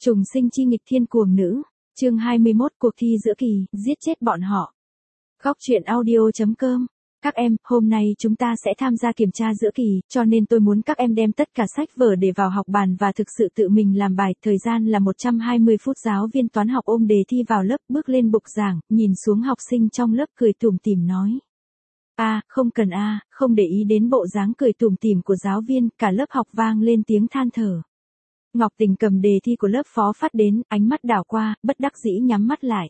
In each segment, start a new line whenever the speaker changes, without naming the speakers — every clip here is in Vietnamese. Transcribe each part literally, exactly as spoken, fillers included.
Trùng sinh chi nghịch thiên cuồng nữ, chương hai mươi mốt cuộc thi giữa kỳ, giết chết bọn họ. Góc truyện audio chấm com. Các em, hôm nay chúng ta sẽ tham gia kiểm tra giữa kỳ, cho nên tôi muốn các em đem tất cả sách vở để vào học bàn và thực sự tự mình làm bài. Thời gian là một trăm hai mươi phút. Giáo viên toán học ôm đề thi vào lớp, bước lên bục giảng, nhìn xuống học sinh trong lớp cười tủm tỉm nói. A, à, không cần a, à, không để ý đến bộ dáng cười tủm tỉm của giáo viên, cả lớp học vang lên tiếng than thở. Ngọc Tình cầm đề thi của lớp phó phát đến, ánh mắt đảo qua, bất đắc dĩ nhắm mắt lại.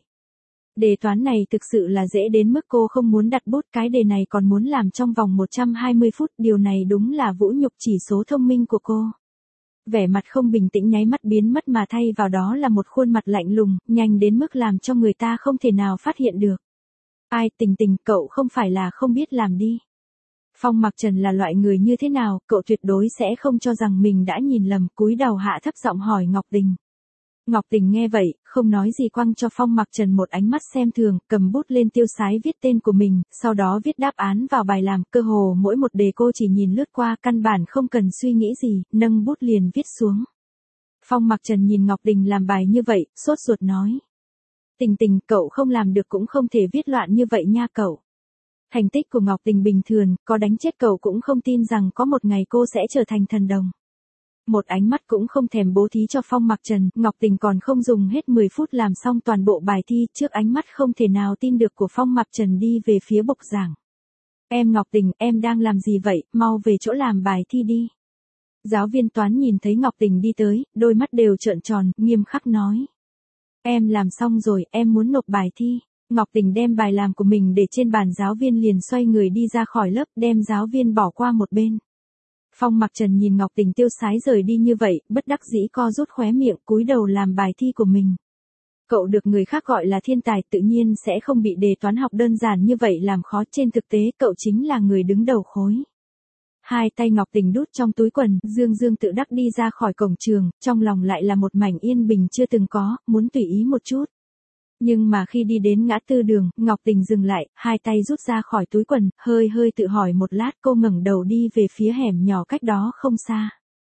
Đề toán này thực sự là dễ đến mức cô không muốn đặt bút, cái đề này còn muốn làm trong vòng một trăm hai mươi phút, điều này đúng là vũ nhục chỉ số thông minh của cô. Vẻ mặt không bình tĩnh nháy mắt biến mất mà thay vào đó là một khuôn mặt lạnh lùng, nhanh đến mức làm cho người ta không thể nào phát hiện được. Ai, Tình Tình, cậu không phải là không biết làm đi. Phong Mặc Trần là loại người như thế nào, cậu tuyệt đối sẽ không cho rằng mình đã nhìn lầm, cúi đầu hạ thấp giọng hỏi Ngọc Tình. Ngọc Tình nghe vậy, không nói gì quăng cho Phong Mặc Trần một ánh mắt xem thường, cầm bút lên tiêu sái viết tên của mình, sau đó viết đáp án vào bài làm, cơ hồ mỗi một đề cô chỉ nhìn lướt qua, căn bản không cần suy nghĩ gì, nâng bút liền viết xuống. Phong Mặc Trần nhìn Ngọc Tình làm bài như vậy, sốt ruột nói. Tình Tình, cậu không làm được cũng không thể viết loạn như vậy nha cậu. Thành tích của Ngọc Tình bình thường, có đánh chết cậu cũng không tin rằng có một ngày cô sẽ trở thành thần đồng. Một ánh mắt cũng không thèm bố thí cho Phong Mặc Trần, Ngọc Tình còn không dùng hết mười phút làm xong toàn bộ bài thi, trước ánh mắt không thể nào tin được của Phong Mặc Trần đi về phía bục giảng. Em Ngọc Tình, em đang làm gì vậy, mau về chỗ làm bài thi đi. Giáo viên toán nhìn thấy Ngọc Tình đi tới, đôi mắt đều trợn tròn, nghiêm khắc nói. Em làm xong rồi, em muốn nộp bài thi. Ngọc Tình đem bài làm của mình để trên bàn, giáo viên liền xoay người đi ra khỏi lớp, đem giáo viên bỏ qua một bên. Phong Mặc Trần nhìn Ngọc Tình tiêu sái rời đi như vậy, bất đắc dĩ co rút khóe miệng, cúi đầu làm bài thi của mình. Cậu được người khác gọi là thiên tài, tự nhiên sẽ không bị đề toán học đơn giản như vậy làm khó, trên thực tế cậu chính là người đứng đầu khối. Hai tay Ngọc Tình đút trong túi quần, dương dương tự đắc đi ra khỏi cổng trường, trong lòng lại là một mảnh yên bình chưa từng có, muốn tùy ý một chút. Nhưng mà khi đi đến ngã tư đường, Ngọc Tình dừng lại, hai tay rút ra khỏi túi quần, hơi hơi tự hỏi một lát, cô ngẩng đầu đi về phía hẻm nhỏ cách đó không xa.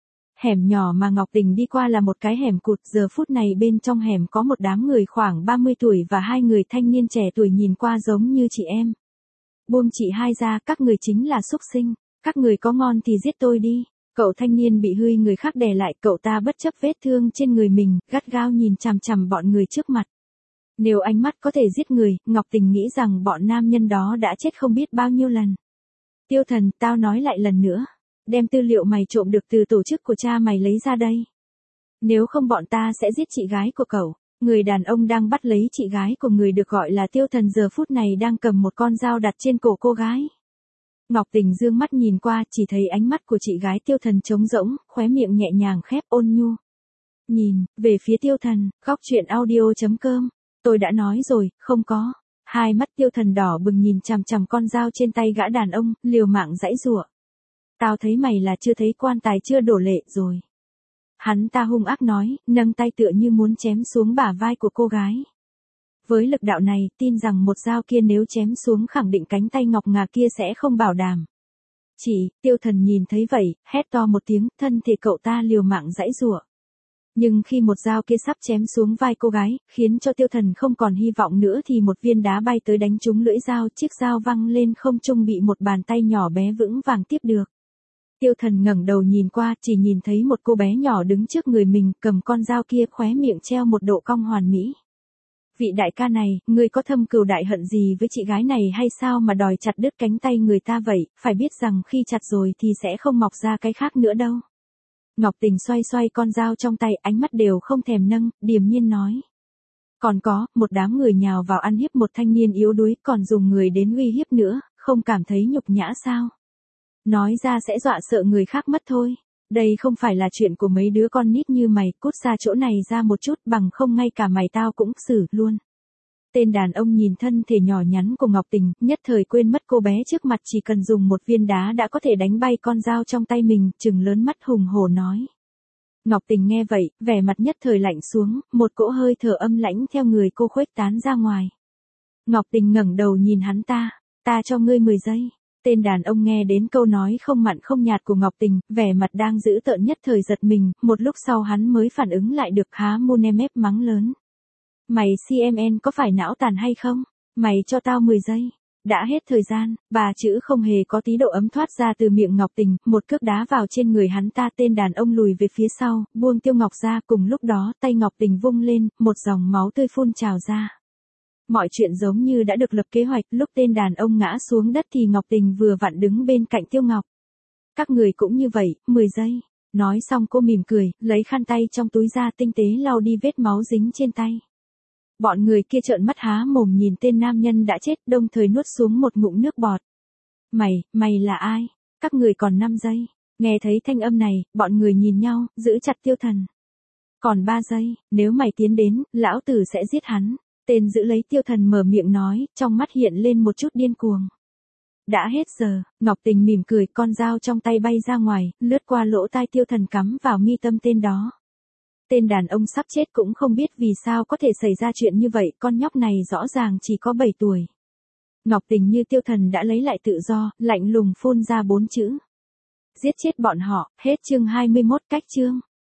Hẻm nhỏ mà Ngọc Tình đi qua là một cái hẻm cụt, giờ phút này bên trong hẻm có một đám người khoảng ba mươi tuổi và hai người thanh niên trẻ tuổi nhìn qua giống như chị em. Buông chị hai ra, các người chính là súc sinh, các người có ngon thì giết tôi đi. Cậu thanh niên bị hươi người khác đè lại, cậu ta bất chấp vết thương trên người mình, gắt gao nhìn chằm chằm bọn người trước mặt. Nếu ánh mắt có thể giết người, Ngọc Tình nghĩ rằng bọn nam nhân đó đã chết không biết bao nhiêu lần. Tiêu Thần, tao nói lại lần nữa. Đem tư liệu mày trộm được từ tổ chức của cha mày lấy ra đây. Nếu không bọn ta sẽ giết chị gái của cậu. Người đàn ông đang bắt lấy chị gái của người được gọi là Tiêu Thần giờ phút này đang cầm một con dao đặt trên cổ cô gái. Ngọc Tình dương mắt nhìn qua, chỉ thấy ánh mắt của chị gái Tiêu Thần trống rỗng, khóe miệng nhẹ nhàng khép ôn nhu. Nhìn, về phía Tiêu Thần, góc truyện audio chấm com. Tôi đã nói rồi, không có. Hai mắt Tiêu Thần đỏ bừng nhìn chằm chằm con dao trên tay gã đàn ông, liều mạng giãy giụa. Tao thấy mày là chưa thấy quan tài chưa đổ lệ rồi. Hắn ta hung ác nói, nâng tay tựa như muốn chém xuống bả vai của cô gái. Với lực đạo này, tin rằng một dao kia nếu chém xuống khẳng định cánh tay ngọc ngà kia sẽ không bảo đảm. Chỉ, Tiêu Thần nhìn thấy vậy, hét to một tiếng, thân thể cậu ta liều mạng giãy giụa. Nhưng khi một dao kia sắp chém xuống vai cô gái, khiến cho Tiêu Thần không còn hy vọng nữa thì một viên đá bay tới đánh trúng lưỡi dao, chiếc dao văng lên không trung bị một bàn tay nhỏ bé vững vàng tiếp được. Tiêu Thần ngẩng đầu nhìn qua, chỉ nhìn thấy một cô bé nhỏ đứng trước người mình, cầm con dao kia, khóe miệng treo một độ cong hoàn mỹ. Vị đại ca này, ngươi có thâm cừu đại hận gì với chị gái này hay sao mà đòi chặt đứt cánh tay người ta vậy, phải biết rằng khi chặt rồi thì sẽ không mọc ra cái khác nữa đâu. Ngọc Tình xoay xoay con dao trong tay, ánh mắt đều không thèm nâng, điềm nhiên nói. Còn có, một đám người nhào vào ăn hiếp một thanh niên yếu đuối, còn dùng người đến uy hiếp nữa, không cảm thấy nhục nhã sao? Nói ra sẽ dọa sợ người khác mất thôi. Đây không phải là chuyện của mấy đứa con nít như mày, cút xa chỗ này ra một chút, bằng không ngay cả mày tao cũng xử luôn. Tên đàn ông nhìn thân thể nhỏ nhắn của Ngọc Tình, nhất thời quên mất cô bé trước mặt chỉ cần dùng một viên đá đã có thể đánh bay con dao trong tay mình, trừng lớn mắt hùng hổ nói. Ngọc Tình nghe vậy, vẻ mặt nhất thời lạnh xuống, một cỗ hơi thở âm lãnh theo người cô khuếch tán ra ngoài. Ngọc Tình ngẩng đầu nhìn hắn ta, ta cho ngươi mười giây. Tên đàn ông nghe đến câu nói không mặn không nhạt của Ngọc Tình, vẻ mặt đang dữ tợn nhất thời giật mình, một lúc sau hắn mới phản ứng lại được, há môn em ép mắng lớn. Mày xê em en có phải não tàn hay không? Mày cho tao mười giây. Đã hết thời gian, bà chữ không hề có tí độ ấm thoát ra từ miệng Ngọc Tình, một cước đá vào trên người hắn ta, tên đàn ông lùi về phía sau, buông Tiêu Ngọc ra, cùng lúc đó tay Ngọc Tình vung lên, một dòng máu tươi phun trào ra. Mọi chuyện giống như đã được lập kế hoạch, lúc tên đàn ông ngã xuống đất thì Ngọc Tình vừa vặn đứng bên cạnh Tiêu Ngọc. Các người cũng như vậy, mười giây. Nói xong cô mỉm cười, lấy khăn tay trong túi ra tinh tế lau đi vết máu dính trên tay. Bọn người kia trợn mắt há mồm nhìn tên nam nhân đã chết, đồng thời nuốt xuống một ngụm nước bọt. Mày, mày là ai? Các người còn năm giây. Nghe thấy thanh âm này, bọn người nhìn nhau, giữ chặt Tiêu Thần. Còn ba giây, nếu mày tiến đến, lão tử sẽ giết hắn. Tên giữ lấy Tiêu Thần mở miệng nói, trong mắt hiện lên một chút điên cuồng. Đã hết giờ, Ngọc Tình mỉm cười, con dao trong tay bay ra ngoài, lướt qua lỗ tai Tiêu Thần cắm vào mi tâm tên đó. Tên đàn ông sắp chết cũng không biết vì sao có thể xảy ra chuyện như vậy, con nhóc này rõ ràng chỉ có bảy tuổi. Ngọc Tình như Tiêu Thần đã lấy lại tự do, lạnh lùng phun ra bốn chữ. Giết chết bọn họ, hết chương hai mươi mốt, cách chương.